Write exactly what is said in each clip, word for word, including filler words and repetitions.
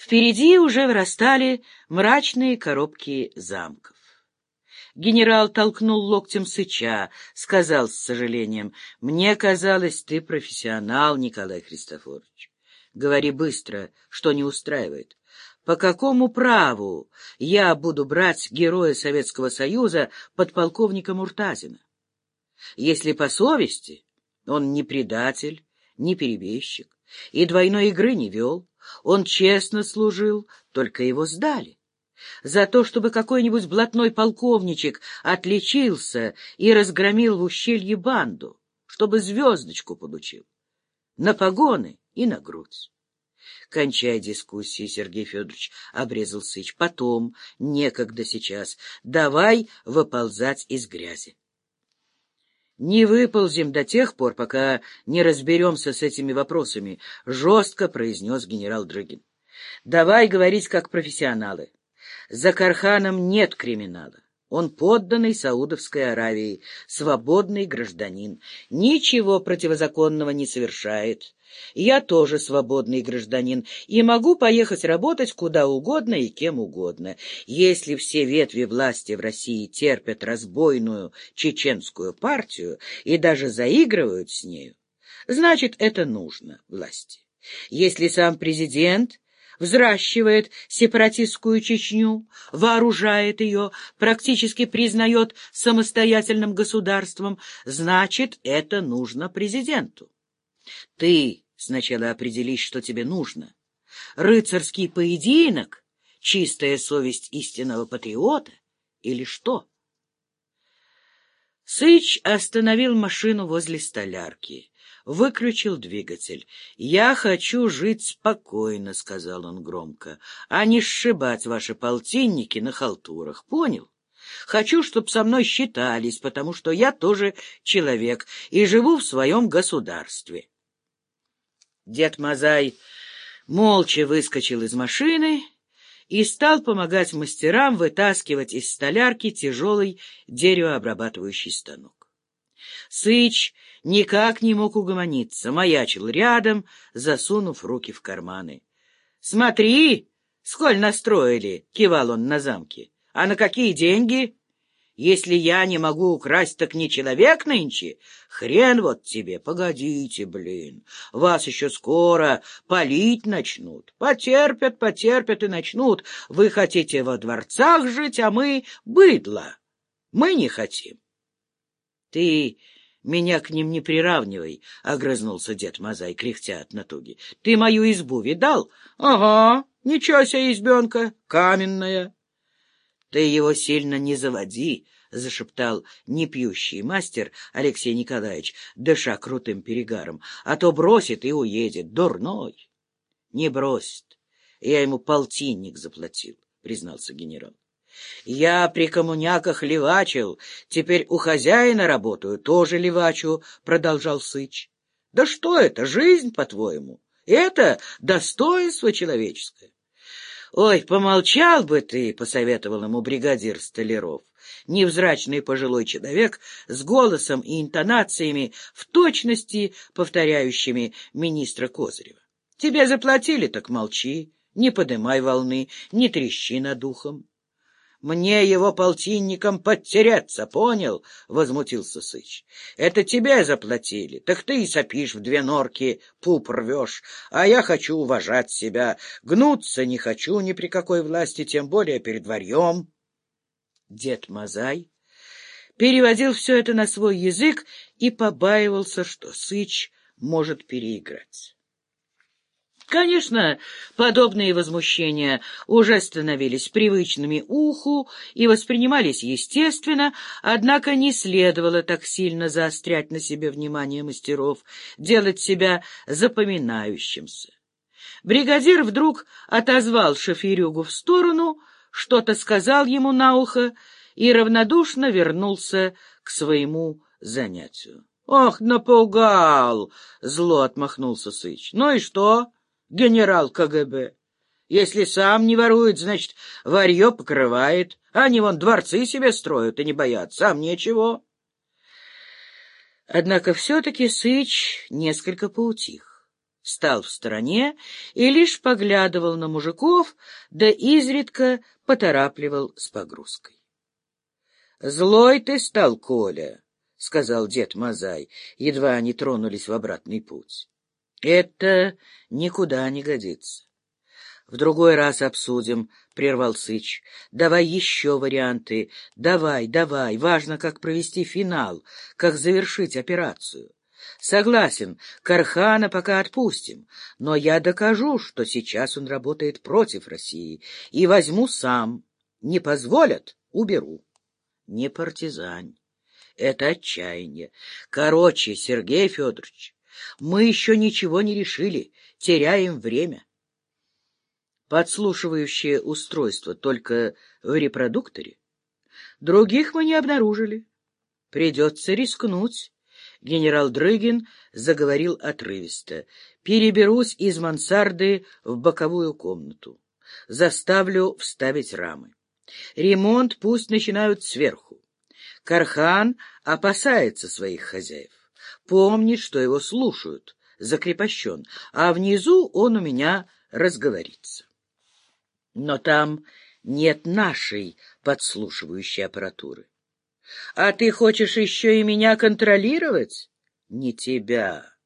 Впереди уже вырастали мрачные коробки замков. Генерал толкнул локтем Сыча, сказал с сожалением: «Мне казалось, ты профессионал, Николай Христофорович. Говори быстро, что не устраивает. По какому праву я буду брать героя Советского Союза подполковника Муртазина? Если по совести, он не предатель, не перебежчик и двойной игры не вел. Он честно служил, только его сдали. За то, чтобы какой-нибудь блатной полковничек отличился и разгромил в ущелье банду, чтобы звездочку получил. На погоны и на грудь». «Кончай дискуссии, Сергей Федорович», — обрезал Сыч. «Потом, некогда сейчас. Давай выползать из грязи». «Не выползем до тех пор, пока не разберемся с этими вопросами», — жестко произнес генерал Дрыгин. «Давай говорить как профессионалы. За Карханом нет криминала. Он подданный Саудовской Аравии, свободный гражданин, ничего противозаконного не совершает. Я тоже свободный гражданин и могу поехать работать куда угодно и кем угодно. Если все ветви власти в России терпят разбойную чеченскую партию и даже заигрывают с нею, значит, это нужно власти. Если сам президент взращивает сепаратистскую Чечню, вооружает ее, практически признает самостоятельным государством, значит, это нужно президенту. Ты сначала определись, что тебе нужно. Рыцарский поединок, чистая совесть истинного патриота или что? Сыч остановил машину возле столярки. Выключил двигатель. «Я хочу жить спокойно», — сказал он громко, — «а не сшибать ваши полтинники на халтурах. Понял? Хочу, чтоб со мной считались, потому что я тоже человек и живу в своем государстве». Дед Мазай молча выскочил из машины и стал помогать мастерам вытаскивать из столярки тяжелый деревообрабатывающий станок. Сыч никак не мог угомониться, маячил рядом, засунув руки в карманы. «Смотри, сколь настроили!» — кивал он на замке. «А на какие деньги? Если я не могу украсть, так не человек нынче? Хрен вот тебе! Погодите, блин, вас еще скоро палить начнут. Потерпят, потерпят и начнут. Вы хотите во дворцах жить, а мы — быдло. Мы не хотим». «Ты меня к ним не приравнивай», — огрызнулся дед Мазай, кряхтя от натуги. «Ты мою избу видал?» «Ага, ничего себе избенка, каменная». «Ты его сильно не заводи», — зашептал непьющий мастер Алексей Николаевич, дыша крутым перегаром, «а то бросит и уедет, дурной». «Не бросит. Я ему полтинник заплатил», — признался генерал. «Я при коммуняках левачил, теперь у хозяина работаю, тоже левачу», — продолжал Сыч. «Да что это, жизнь, по-твоему? Это достоинство человеческое». «Ой, помолчал бы ты», — посоветовал ему бригадир Столяров, невзрачный пожилой человек с голосом и интонациями, в точности повторяющими министра Козырева. «Тебе заплатили, так молчи, не подымай волны, не трещи над ухом». «Мне его полтинником подтереться, понял?» — возмутился Сыч. «Это тебе заплатили, так ты и сопишь в две норки, пуп рвешь, а я хочу уважать себя, гнуться не хочу ни при какой власти, тем более перед варьем». Дед Мазай переводил все это на свой язык и побаивался, что Сыч может переиграть. Конечно, подобные возмущения уже становились привычными уху и воспринимались естественно, однако не следовало так сильно заострять на себе внимание мастеров, делать себя запоминающимся. Бригадир вдруг отозвал шоферюгу в сторону, что-то сказал ему на ухо и равнодушно вернулся к своему занятию. — Ох, напугал! — зло отмахнулся Сыч. — Ну и что? Генерал КГБ. Если сам не ворует, значит, варье покрывает. Они вон дворцы себе строят и не боятся, а мне чего? Однако все-таки Сыч несколько поутих. стал в стороне и лишь поглядывал на мужиков, да изредка поторапливал с погрузкой. — Злой ты стал, Коля, — сказал дед Мазай, едва они тронулись в обратный путь. — Это никуда не годится. — В другой раз обсудим, — прервал Сыч. — Давай еще варианты. Давай, давай. Важно, как провести финал, как завершить операцию. Согласен, Кархана пока отпустим, но я докажу, что сейчас он работает против России, и возьму сам. Не позволят — уберу. Не партизань. Это отчаяние. Короче, Сергей Федорович, мы еще ничего не решили, теряем время. Подслушивающее устройство только в репродукторе. Других мы не обнаружили. Придется рискнуть. Генерал Дрыгин заговорил отрывисто. Переберусь из мансарды в боковую комнату. Заставлю вставить рамы. Ремонт пусть начинают сверху. Кархан опасается своих хозяев. Помнит, что его слушают, закрепощен, а внизу он у меня разговорится. Но там нет нашей подслушивающей аппаратуры. А ты хочешь еще и меня контролировать? Не тебя.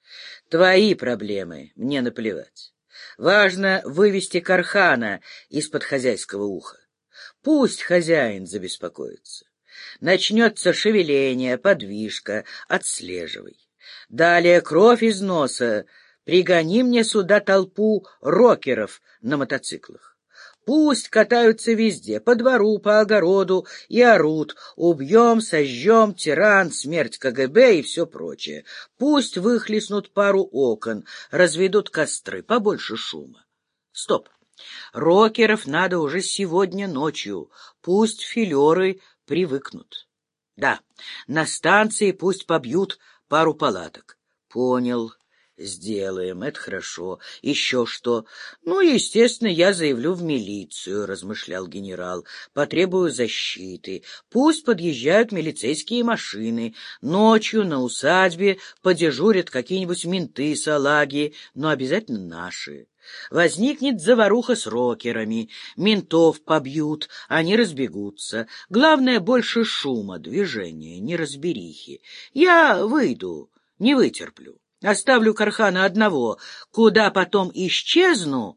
Твои проблемы, мне наплевать. Важно вывести Кархана из-под хозяйского уха. Пусть хозяин забеспокоится. Начнется шевеление, подвижка, отслеживай. Далее кровь из носа. Пригони мне сюда толпу рокеров на мотоциклах. Пусть катаются везде, по двору, по огороду, и орут: убьем, сожжем, тиран, смерть КГБ и все прочее. Пусть выхлестнут пару окон, разведут костры, побольше шума. Стоп. Рокеров надо уже сегодня ночью. Пусть филеры привыкнут. Да, на станции пусть побьют пару палаток. Понял. Сделаем, это хорошо. Еще что? Ну, естественно, я заявлю в милицию, размышлял генерал. Потребую защиты. Пусть подъезжают милицейские машины. Ночью на усадьбе подежурят какие-нибудь менты, салаги, но обязательно наши. Возникнет заваруха с рокерами. Ментов побьют, они разбегутся. Главное, больше шума, движения, неразберихи. Я выйду, не вытерплю. Оставлю Кархана одного. Куда потом исчезну,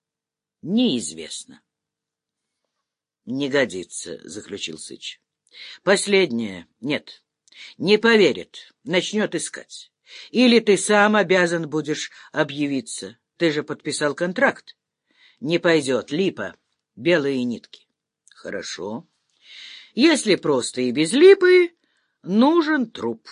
неизвестно. — Не годится, — заключил Сыч. — Последнее. Нет, не поверит, начнет искать. Или ты сам обязан будешь объявиться. Ты же подписал контракт. Не пойдет, липа, белые нитки. Хорошо. Если просто и без липы, нужен труп.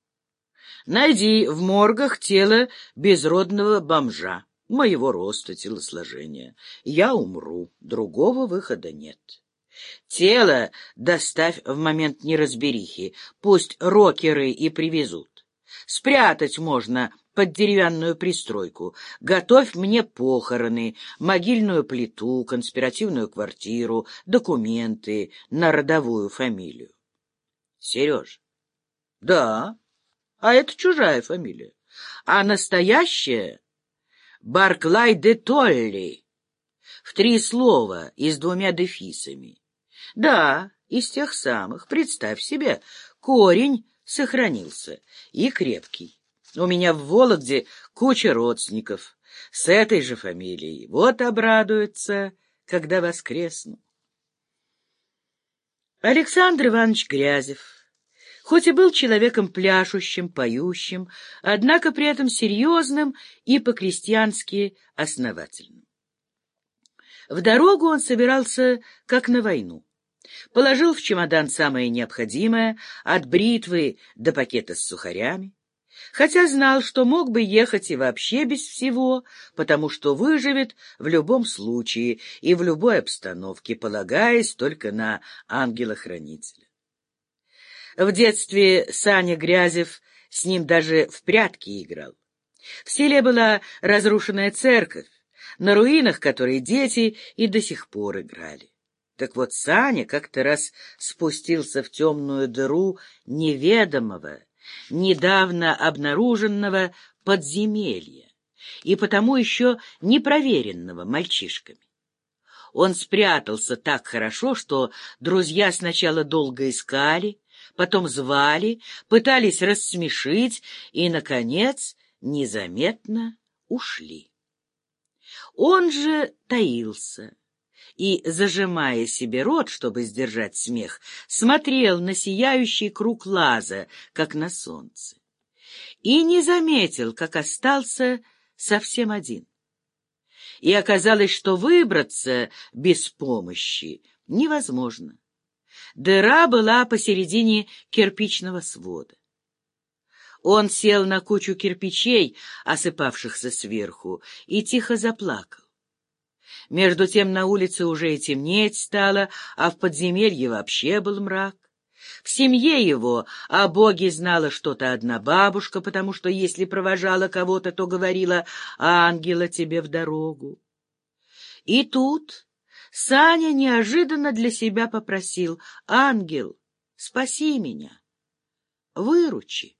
Найди в моргах тело безродного бомжа, моего роста, телосложения. Я умру, другого выхода нет. Тело доставь в момент неразберихи, пусть рокеры и привезут. Спрятать можно под деревянную пристройку. Готовь мне похороны, могильную плиту, конспиративную квартиру, документы на родовую фамилию. Сереж. Да. А это чужая фамилия. А настоящая — Барклай де Толли. В три слова и с двумя дефисами. Да, из тех самых. Представь себе, корень сохранился и крепкий. У меня в Вологде куча родственников с этой же фамилией. Вот обрадуются, когда воскресну. Александр Иванович Грязев хоть и был человеком пляшущим, поющим, однако при этом серьезным и по-крестьянски основательным. В дорогу он собирался как на войну. Положил в чемодан самое необходимое, от бритвы до пакета с сухарями, хотя знал, что мог бы ехать и вообще без всего, потому что выживет в любом случае и в любой обстановке, полагаясь только на ангела-хранителя. В детстве Саня Грязев с ним даже в прятки играл. В селе была разрушенная церковь, на руинах которой дети и до сих пор играли. Так вот, Саня как-то раз спустился в темную дыру неведомого, недавно обнаруженного подземелья и потому еще не проверенного мальчишками. Он спрятался так хорошо, что друзья сначала долго искали, потом звали, пытались рассмешить и, наконец, незаметно ушли. Он же таился и, зажимая себе рот, чтобы сдержать смех, смотрел на сияющий круг лаза, как на солнце, и не заметил, как остался совсем один. И оказалось, что выбраться без помощи невозможно. Дыра была посередине кирпичного свода. Он сел на кучу кирпичей, осыпавшихся сверху, и тихо заплакал. Между тем на улице уже и темнеть стало, а в подземелье вообще был мрак. В семье его о Боге знала что-то одна бабушка, потому что если провожала кого-то, то говорила: «Ангела тебе в дорогу». И тут Саня неожиданно для себя попросил: «Ангел, спаси меня, выручи».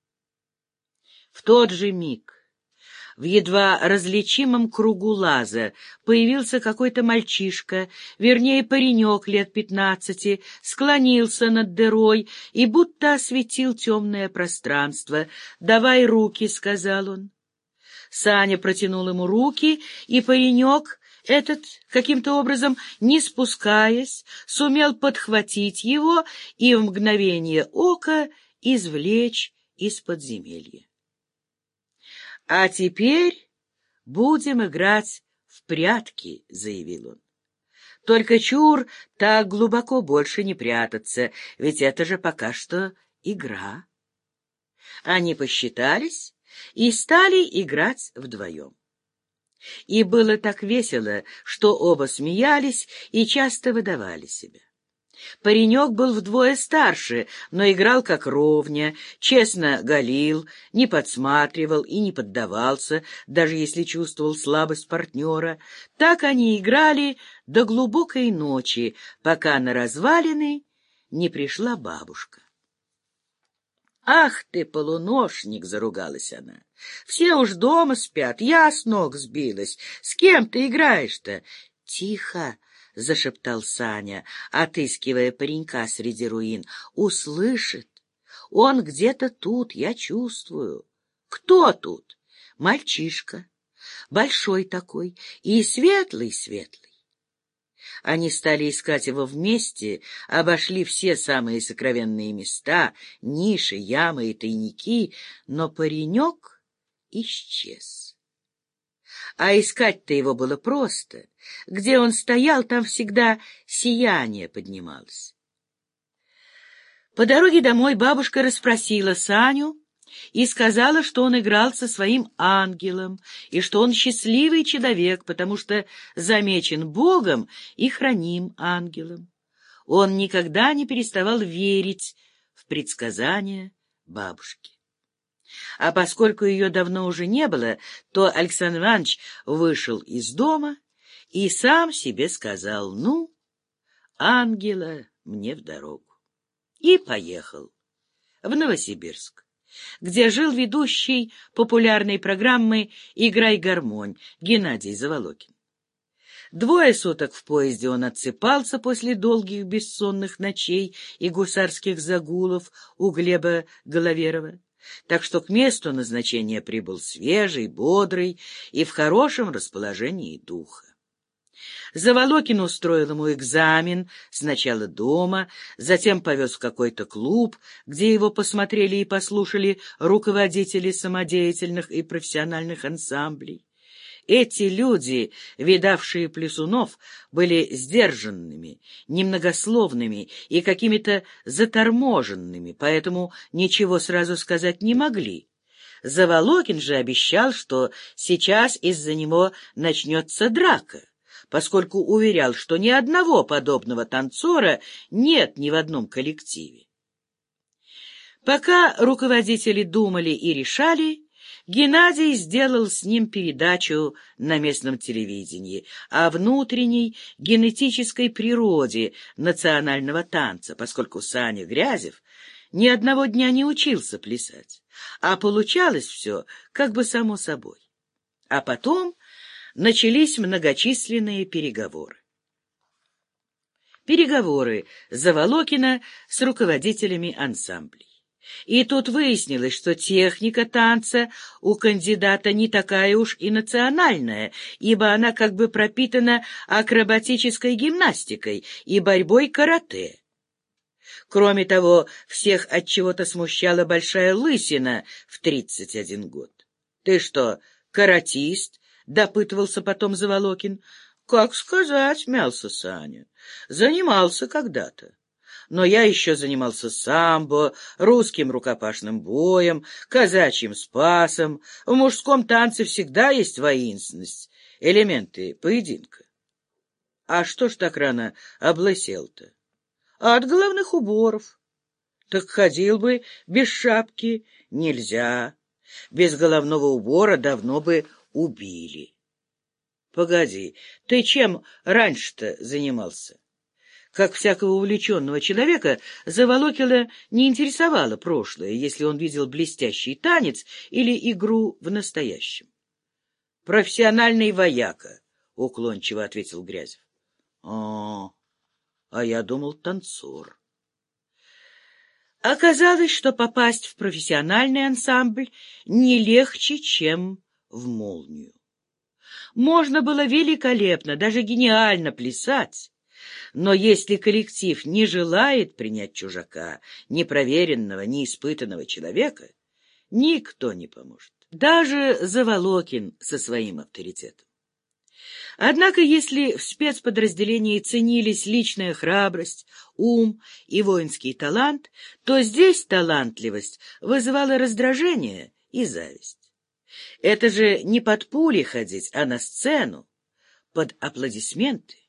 В тот же миг в едва различимом кругу лаза появился какой-то мальчишка, вернее, паренек лет пятнадцати, склонился над дырой и будто осветил темное пространство. «Давай руки», — сказал он. Саня протянул ему руки, и паренек этот, каким-то образом, не спускаясь, сумел подхватить его и в мгновение ока извлечь из подземелья. «А теперь будем играть в прятки», — заявил он. «Только чур так глубоко больше не прятаться, ведь это же пока что игра». Они посчитались и стали играть вдвоем. И было так весело, что оба смеялись и часто выдавали себя. Паренек был вдвое старше, но играл как ровня, честно галил, не подсматривал и не поддавался, даже если чувствовал слабость партнера. Так они играли до глубокой ночи, пока на развалины не пришла бабушка. «Ах ты, полуношник!» — заругалась она. «Все уж дома спят, я с ног сбилась. С кем ты играешь-то?» «Тихо!» — зашептал Саня, отыскивая паренька среди руин. «Услышит. Он где-то тут, я чувствую». «Кто тут?» «Мальчишка. Большой такой и светлый-светлый». Они стали искать его вместе, обошли все самые сокровенные места, ниши, ямы и тайники, но паренек исчез. А искать-то его было просто. Где он стоял, там всегда сияние поднималось. По дороге домой бабушка расспросила Саню и сказала, что он играл со своим ангелом, и что он счастливый человек, потому что замечен Богом и храним ангелом. Он никогда не переставал верить в предсказания бабушки. А поскольку ее давно уже не было, то Александр Иванович вышел из дома и сам себе сказал: «Ну, ангела мне в дорогу». И поехал в Новосибирск, где жил ведущий популярной программы «Играй гармонь» Геннадий Заволокин. Двое суток в поезде он отсыпался после долгих бессонных ночей и гусарских загулов у Глеба Головерова, так что к месту назначения прибыл свежий, бодрый и в хорошем расположении духа. Заволокин устроил ему экзамен сначала дома, затем повез в какой-то клуб, где его посмотрели и послушали руководители самодеятельных и профессиональных ансамблей. Эти люди, видавшие плясунов, были сдержанными, немногословными и какими-то заторможенными, поэтому ничего сразу сказать не могли. Заволокин же обещал, что сейчас из-за него начнется драка, поскольку уверял, что ни одного подобного танцора нет ни в одном коллективе. Пока руководители думали и решали, Геннадий сделал с ним передачу на местном телевидении о внутренней генетической природе национального танца, поскольку Саня Грязев ни одного дня не учился плясать, а получалось все как бы само собой. А потом начались многочисленные переговоры. Переговоры Заволокина с руководителями ансамблей. И тут выяснилось, что техника танца у кандидата не такая уж и национальная, ибо она как бы пропитана акробатической гимнастикой и борьбой карате. Кроме того, всех от чего-то смущала большая лысина в тридцать один год. — Ты что, каратист? — допытывался потом Заволокин. — Как сказать, — мялся Саня. — Занимался когда-то. Но я еще занимался самбо, русским рукопашным боем, казачьим спасом. В мужском танце всегда есть воинственность, элементы поединка. А что ж так рано облысел-то? От головных уборов. Так ходил бы без шапки. Нельзя. Без головного убора давно бы убили. Погоди, ты чем раньше-то занимался? Как всякого увлеченного человека, Заволокина не интересовало прошлое, если он видел блестящий танец или игру в настоящем. — Профессиональный вояка, — уклончиво ответил Грязев. — А, а я думал, танцор. Оказалось, что попасть в профессиональный ансамбль не легче, чем в молнию. Можно было великолепно, даже гениально плясать, но если коллектив не желает принять чужака, непроверенного, неиспытанного человека, никто не поможет, даже Заволокин со своим авторитетом. Однако, если в спецподразделении ценились личная храбрость, ум и воинский талант, то здесь талантливость вызывала раздражение и зависть. Это же не под пули ходить, а на сцену, под аплодисменты.